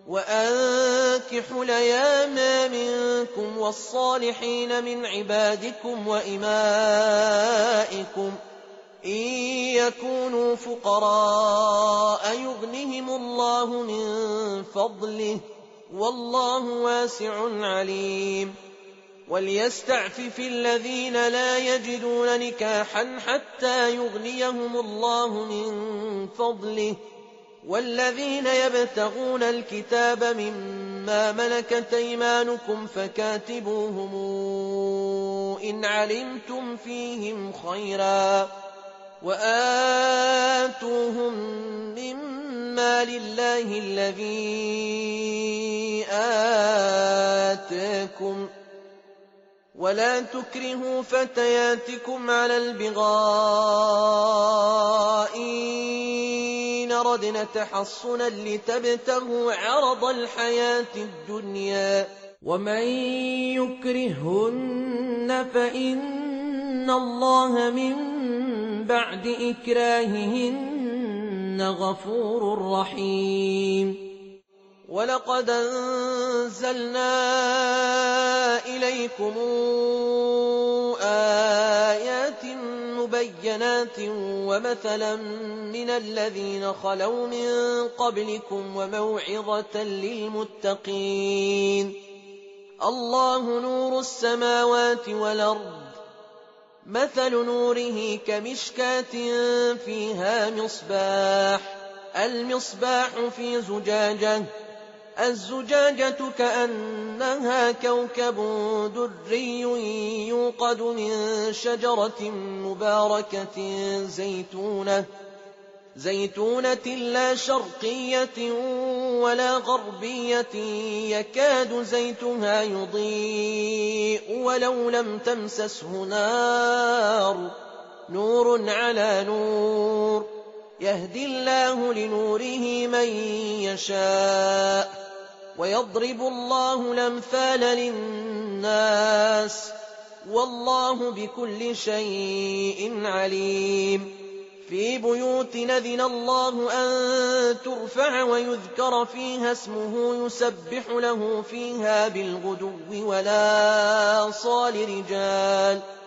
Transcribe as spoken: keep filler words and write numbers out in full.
وأنكحوا الأيام منكم والصالحين من عبادكم وإمائكم إن يكونوا فقراء يغنهم الله من فضله والله واسع عليم. وليستعفف الذين لا يجدون نكاحا حتى يغنيهم الله من فضله والذين يبتغون الكتاب مما ملكت أيمانكم فكاتبوهم إن علمتم فيهم خيرا وآتوهم مما لله الذي آتاكم ولا تكرهوا فتياتكم على البغاء إن ردنا تحصنا لتبتغوا عرض الحياة الدنيا ومن يكرهن فإن الله من بعد إكراههن غفور رحيم. ولقد أنزلنا إليكم آيات مبينات ومثلا من الذين خلوا من قبلكم وموعظة للمتقين. الله نور السماوات والأرض مثل نوره كمشكاة فيها مصباح المصباح في زجاجة الزجاجة كأنها كوكب دري يوقد من شجرة مباركة زيتونة زيتونة لا شرقية ولا غربية يكاد زيتها يضيء ولو لم تمسسه نار نور على نور يهدي الله لنوره من يشاء ويضرب الله الأمثال للناس والله بكل شيء عليم. في بيوت نذن الله أن ترفع ويذكر فيها اسمه يسبح له فيها بالغدو ولا صال رجال